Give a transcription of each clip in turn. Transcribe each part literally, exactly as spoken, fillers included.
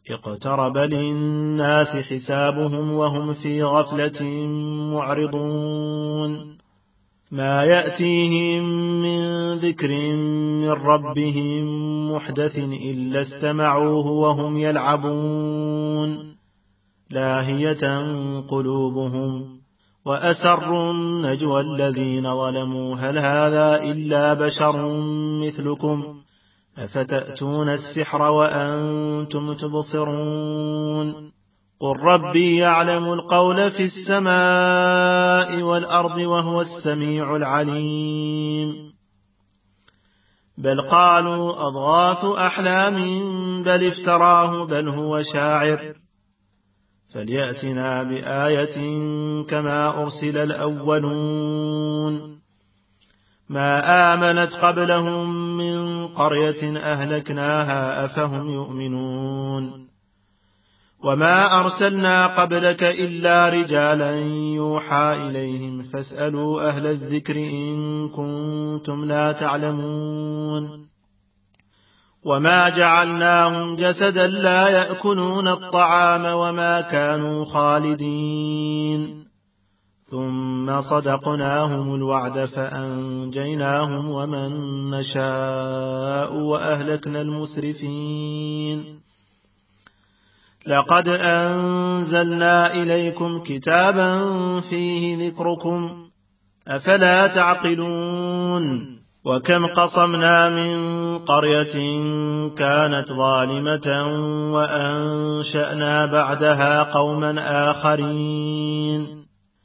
اقترب للناس حسابهم وهم في غفلة معرضون ما يأتيهم من ذكر من ربهم محدث إلا استمعوه وهم يلعبون لاهية قلوبهم وأسروا النجوى الذين ظلموا هل هذا إلا بشر مثلكم أفتأتون السحر وأنتم تبصرون قل ربي يعلم القول في السماء والأرض وهو السميع العليم بل قالوا أضغاث أحلام بل افتراه بل هو شاعر فليأتنا بآية كما أرسل الأولون ما آمنت قبلهم من قرية أهلكناها أفهم يؤمنون وما أرسلنا قبلك إلا رجالا يوحى إليهم فاسألوا أهل الذكر إن كنتم لا تعلمون وما جعلناهم جسدا لا يأكلون الطعام وما كانوا خالدين ثم صدقناهم الوعد فأنجيناهم ومن نشاء وأهلكنا المسرفين لقد أنزلنا إليكم كتابا فيه ذكركم أفلا تعقلون وكم قصمنا من قرية كانت ظالمة وأنشأنا بعدها قوما آخرين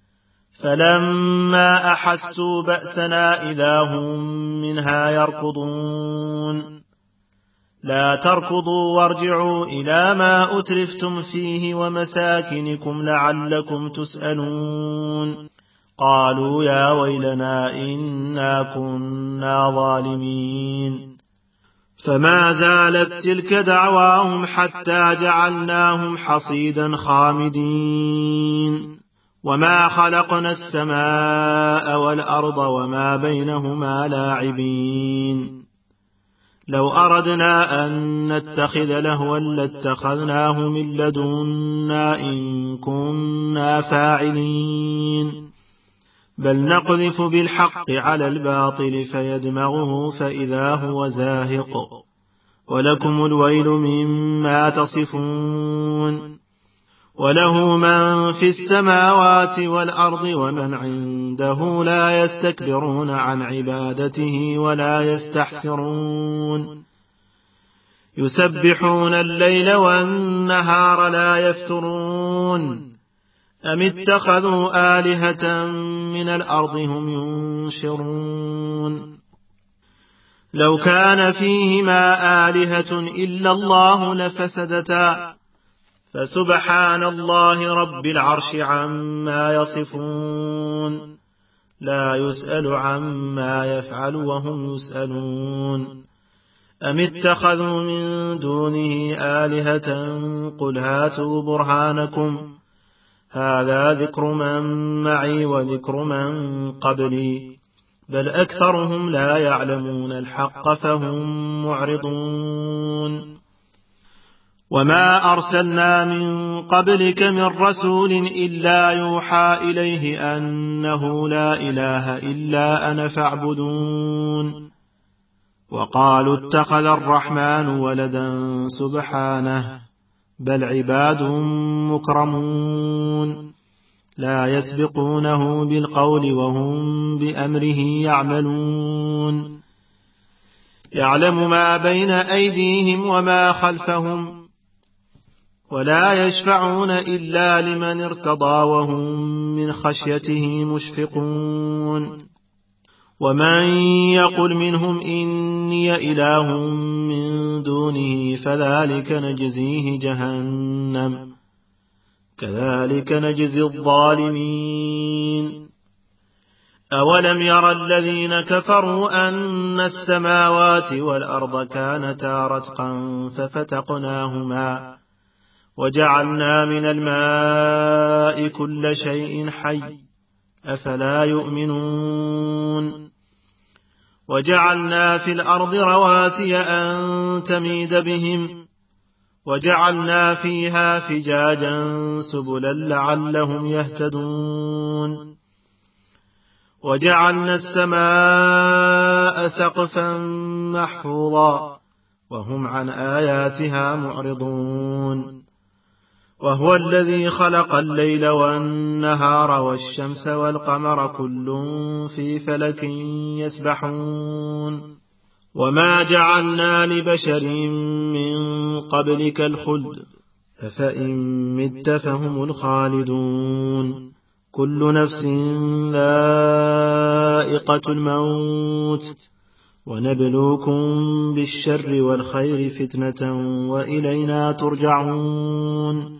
فلما أحسوا بأسنا إذا هم منها يركضون لا تركضوا وارجعوا إلى ما أترفتم فيه ومساكنكم لعلكم تسألون قالوا يا ويلنا إنا كنا ظالمين فما زالت تلك دعواهم حتى جعلناهم حصيدا خامدين وما خلقنا السماء والأرض وما بينهما لاعبين لو أردنا أن نتخذ لهوا لاتخذناه من لدنا إن كنا فاعلين بل نقذف بالحق على الباطل فيدمغه فإذا هو زاهق ولكم الويل مما تصفون وله من في السماوات والأرض ومن عنده لا يستكبرون عن عبادته ولا يستحسرون يسبحون الليل والنهار لا يفترون أم اتخذوا آلهة من الأرض هم ينشرون لو كان فيهما آلهة إلا الله لفسدتا فسبحان الله رب العرش عما يصفون لا يسأل عما يفعل وهم يسألون أم اتخذوا من دونه آلهة قل هاتوا برهانكم هذا ذكر من معي وذكر من قبلي بل أكثرهم لا يعلمون الحق فهم معرضون وما أرسلنا من قبلك من رسول إلا يوحى إليه أنه لا إله إلا أنا فاعبدون وقالوا اتخذ الرحمن ولدا سبحانه بل عباد مكرمون لا يسبقونه بالقول وهم بأمره يعملون يعلم ما بين أيديهم وما خلفهم ولا يشفعون إلا لمن ارتضى وهم من خشيته مشفقون ومن يقل منهم إني إله من دونه فذلك نجزيه جهنم كذلك نجزي الظالمين أولم ير الذين كفروا أن السماوات والأرض كانتا رتقا ففتقناهما وجعلنا من الماء كل شيء حي أفلا يؤمنون وجعلنا في الأرض رواسي أن تميد بهم وجعلنا فيها فجاجا سبلا لعلهم يهتدون وجعلنا السماء سقفا محفوظا وهم عن آياتها معرضون وهو الذي خلق الليل والنهار والشمس والقمر كل في فلك يسبحون وما جعلنا لبشر من قبلك الخلد أفإن مت فهم الخالدون كل نفس ذائقة الموت ونبلوكم بالشر والخير فتنة وإلينا ترجعون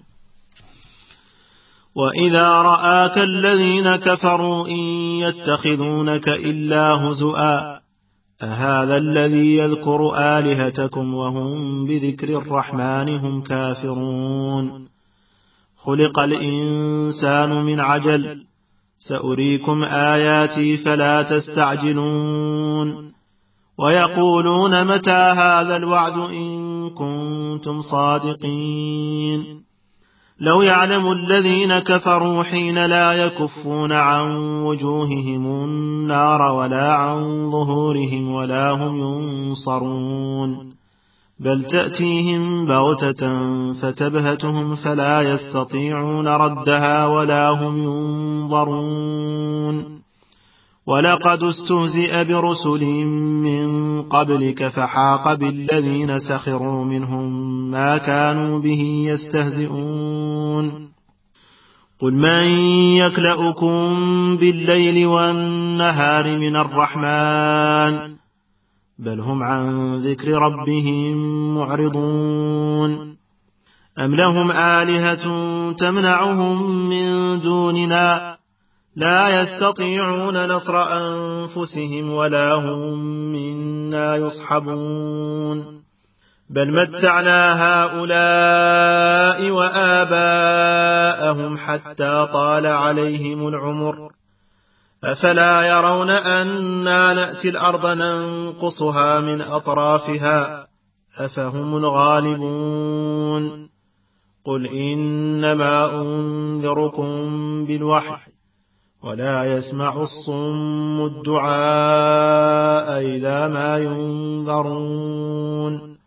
وإذا رآك الذين كفروا إن يتخذونك إلا هزؤا أهذا الذي يذكر آلهتكم وهم بذكر الرحمن هم كافرون خلق الإنسان من عجل سأريكم آياتي فلا تستعجلون ويقولون متى هذا الوعد إن كنتم صادقين لو يعلم الذين كفروا حين لا يكفون عن وجوههم النار ولا عن ظهورهم ولا هم ينصرون بل تأتيهم بغتة فتبهتهم فلا يستطيعون ردها ولا هم ينظرون ولقد استهزئ برسل من قبلك فحاق بالذين سخروا منهم ما كانوا به يستهزئون قل من يكلؤكم بالليل والنهار من الرحمن بل هم عن ذكر ربهم معرضون أم لهم آلهة تمنعهم من دوننا لا يستطيعون نصر أنفسهم ولا هم منا يصحبون بل متعنا هؤلاء وآباءهم حتى طال عليهم العمر أفلا يرون أنا نأتي الأرض ننقصها من أطرافها أفهم الغالبون قل إنما أنذركم بالوحي ولا يسمع الصم الدعاء إذا ما ينذرون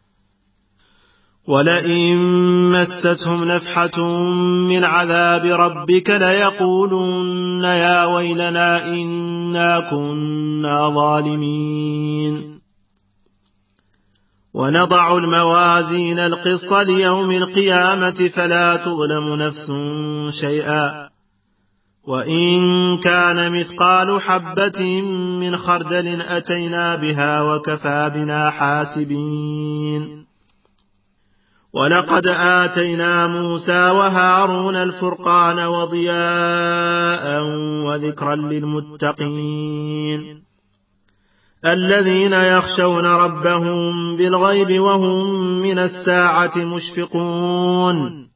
ولئن مستهم نفحة من عذاب ربك ليقولن يا ويلنا إنا كنا ظالمين ونضع الموازين القسط ليوم القيامة فلا تظلم نفس شيئا وإن كان مثقال حبة من خردل أتينا بها وكفى بنا حاسبين ولقد آتينا موسى وهارون الفرقان وضياء وذكرا للمتقين الذين يخشون ربهم بالغيب وهم من الساعة مشفقون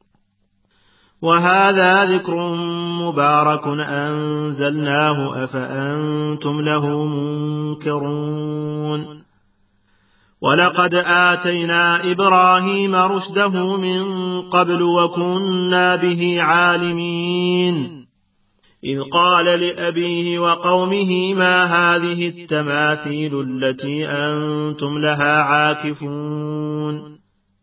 وهذا ذكر مبارك أنزلناه أفأنتم له منكرون ولقد آتينا إبراهيم رشده من قبل وكنا به عالمين إذ قال لأبيه وقومه ما هذه التماثيل التي أنتم لها عاكفون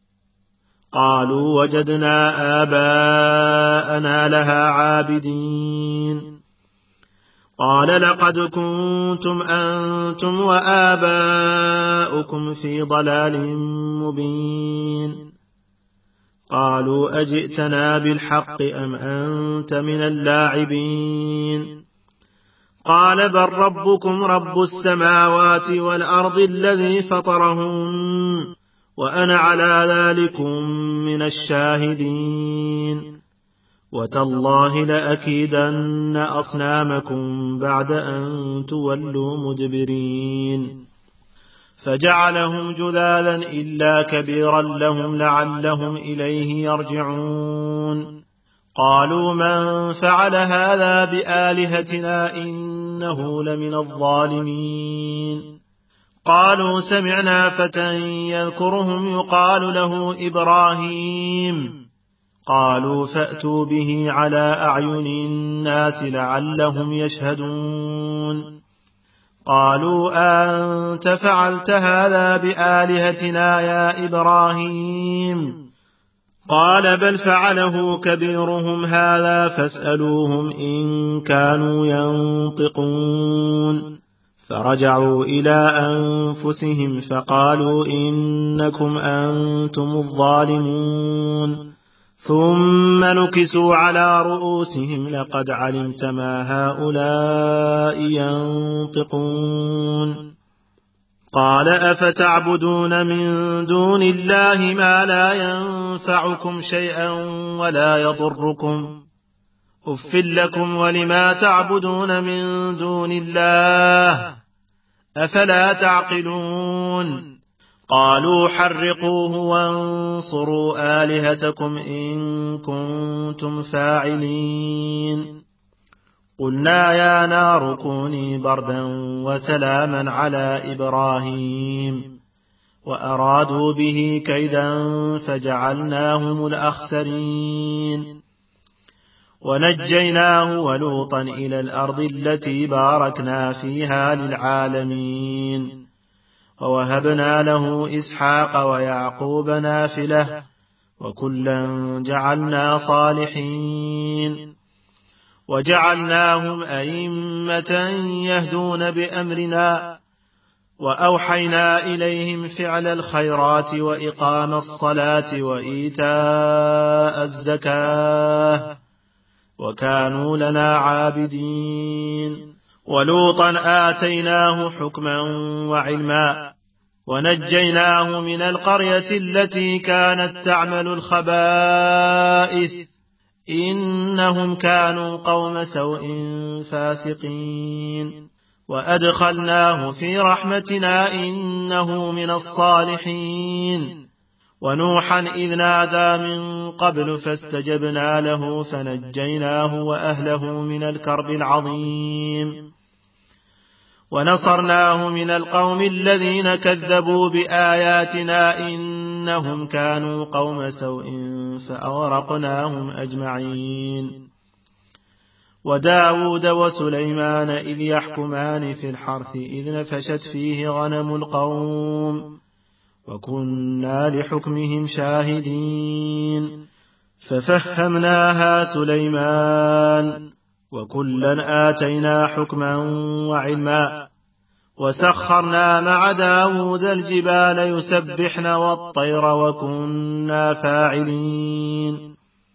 قالوا وجدنا آباءنا لها عابدين قال لقد كنتم أنتم وآباؤكم في ضلال مبين قالوا أجئتنا بالحق أم أنت من اللاعبين قال بل ربكم رب السماوات والأرض الذي فطرهن وأنا على ذلكم من الشاهدين وتالله لأكيدن أصنامكم بعد أن تولوا مدبرين فجعلهم جذاذا إلا كبيرا لهم لعلهم إليه يرجعون قالوا من فعل هذا بآلهتنا إنه لمن الظالمين قالوا سمعنا فتى يذكرهم يقال له إبراهيم. قالوا فأتوا به على أعين الناس لعلهم يشهدون. قالوا أنت فعلت هذا بآلهتنا يا إبراهيم؟ قال بل فعله كبيرهم هذا فاسألوهم إن كانوا ينطقون. فرجعوا إلى أنفسهم فقالوا إنكم أنتم الظالمون. ثم نكسوا على رؤوسهم لقد علمت ما هؤلاء ينطقون. قال أفتعبدون من دون الله ما لا ينفعكم شيئا ولا يضركم؟ أف لكم ولما تعبدون من دون الله أفلا تعقلون؟ قالوا حرقوه وانصروا آلهتكم إن كنتم فاعلين. قلنا يا نار كوني بردا وسلاما على إبراهيم وأرادوا به كيدا فجعلناهم الأخسرين. ونجيناه ولوطا إلى الأرض التي باركنا فيها للعالمين. ووهبنا له إسحاق ويعقوب نافلة وكلا جعلنا صالحين. وجعلناهم أئمة يهدون بأمرنا وأوحينا إليهم فعل الخيرات وإقام الصلاة وإيتاء الزكاة وكانوا لنا عابدين. ولوطا آتيناه حكما وعلما ونجيناه من القرية التي كانت تعمل الخبائث إنهم كانوا قوم سوء فاسقين. وأدخلناه في رحمتنا إنه من الصالحين. ونوحا إذ نادى من قبل فاستجبنا له فنجيناه وأهله من الكرب العظيم. ونصرناه من القوم الذين كذبوا بآياتنا إنهم كانوا قوم سوء فأغرقناهم أجمعين. وداود وسليمان إذ يحكمان في الحرث إذ نفشت فيه غنم القوم وكنا لحكمهم شاهدين. ففهمناها سليمان وكلا آتينا حكما وعلما. وسخرنا مع داود الجبال يسبحن والطير وكنا فاعلين.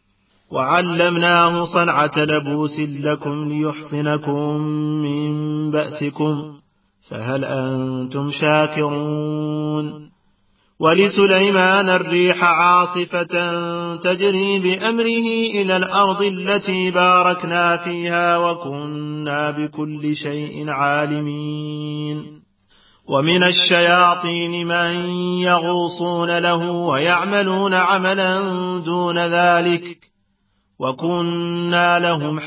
وعلمناه صنعة لبوس لكم ليحصنكم من بأسكم فهل أنتم شاكرون؟ ولسليمان الريح عاصفة تجري بأمره إلى الأرض التي باركنا فيها وكنا بكل شيء عالمين. ومن الشياطين من يغوصون له ويعملون عملا دون ذلك وكنا لهم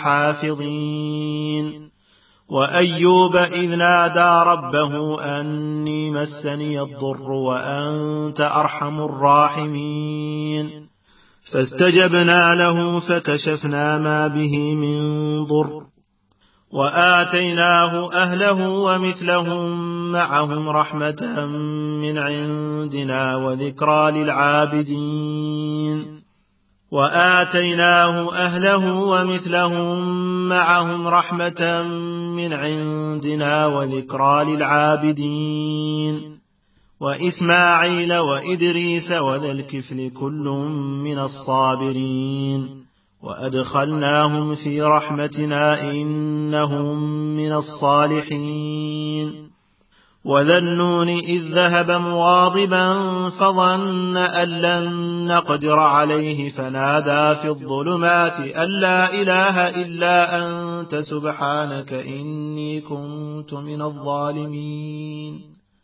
حافظين. وأيوب إذ نادى ربه أني مسني الضر وأنت أرحم الراحمين. فاستجبنا له فكشفنا ما به من ضر وآتيناه أهله ومثلهم معهم رحمة من عندنا وذكرى للعابدين. وآتيناه أهله ومثلهم معهم رحمة من عندنا وذكرى للعابدين. وإسماعيل وإدريس وذا الكفل كل من الصابرين. وأدخلناهم في رحمتنا إنهم من الصالحين. وذا النون إذ ذهب مغاضبا فظن أن لن نقدر عليه فنادى في الظلمات أن لا إله إلا أنت سبحانك إني كنت من الظالمين.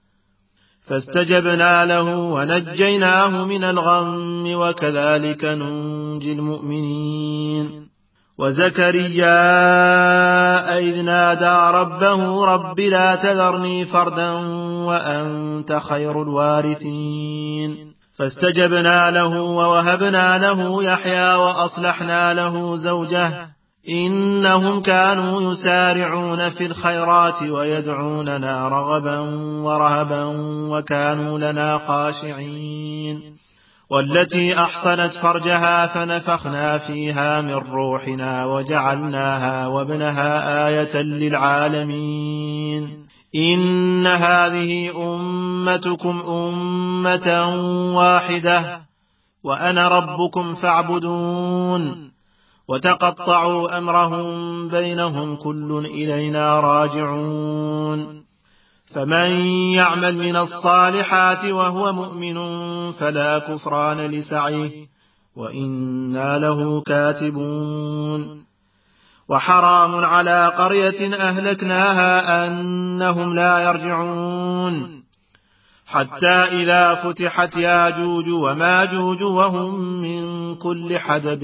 فاستجبنا له ونجيناه من الغم وكذلك ننجي المؤمنين. وزكريا إذ نادى ربه رب لا تذرني فردا وأنت خير الوارثين فاستجبنا له ووهبنا له يحيى وأصلحنا له زوجه إنهم كانوا يسارعون في الخيرات ويدعوننا رغبا ورهبا وكانوا لنا خاشعين والتي أحصنت فرجها فنفخنا فيها من روحنا وجعلناها وابنها آية للعالمين إن هذه أمتكم أمة واحدة وأنا ربكم فاعبدون وتقطعوا أمرهم بينهم كل إلينا راجعون فمن يعمل من الصالحات وهو مؤمن فلا كفران لسعيه وإنا له كاتبون وحرام على قرية أهلكناها أنهم لا يرجعون حتى إذا فتحت ياجوج وماجوج وهم من كل حدب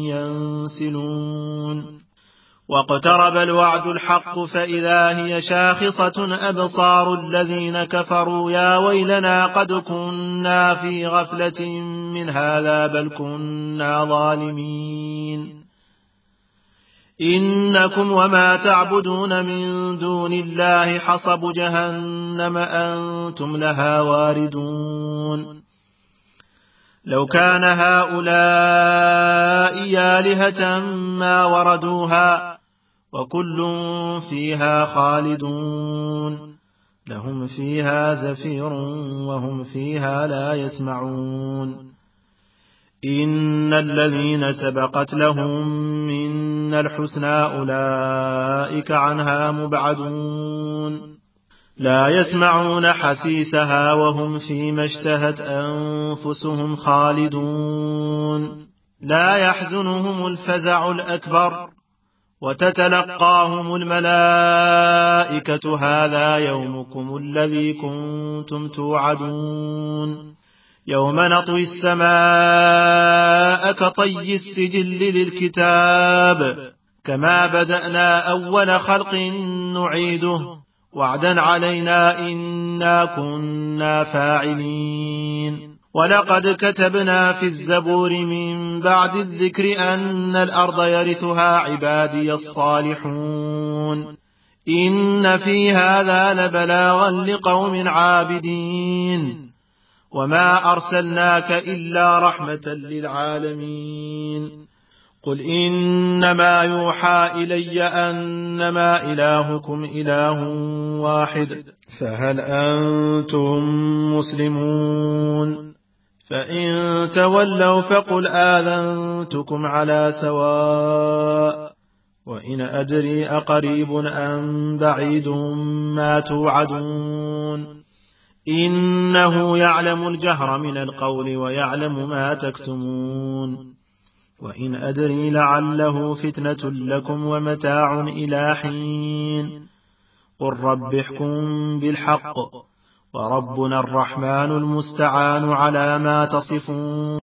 ينسلون واقترب الوعد الحق فإذا هي شاخصة أبصار الذين كفروا يا ويلنا قد كنا في غفلة من هذا بل كنا ظالمين إنكم وما تعبدون من دون الله حصب جهنم أنتم لها واردون لو كان هؤلاء آلهة ما وردوها وكل فيها خالدون لهم فيها زفير وهم فيها لا يسمعون إن الذين سبقت لهم منا الحسنى أولئك عنها مبعدون لا يسمعون حسيسها وهم فيما اشتهت أنفسهم خالدون لا يحزنهم الفزع الأكبر وتتلقاهم الملائكة هذا يومكم الذي كنتم توعدون يوم نطوي السماء كطي السجل للكتاب كما بدأنا أول خلق نعيده وعدا علينا إنا كنا فاعلين ولقد كتبنا في الزبور من بعد الذكر أن الأرض يرثها عبادي الصالحون إن في هذا لبلاغا لقوم عابدين وما أرسلناك إلا رحمة للعالمين قل إنما يوحى إلي أنما إلهكم إله واحد فهل أنتم مسلمون فإن تولوا فقل آذنتكم على سواء وإن أدري أقريب أم بعيد ما توعدون إنه يعلم الجهر من القول ويعلم ما تكتمون وإن أدري لعله فتنة لكم ومتاع إلى حين قل رب احكم بالحق وربنا الرحمن المستعان على ما تصفون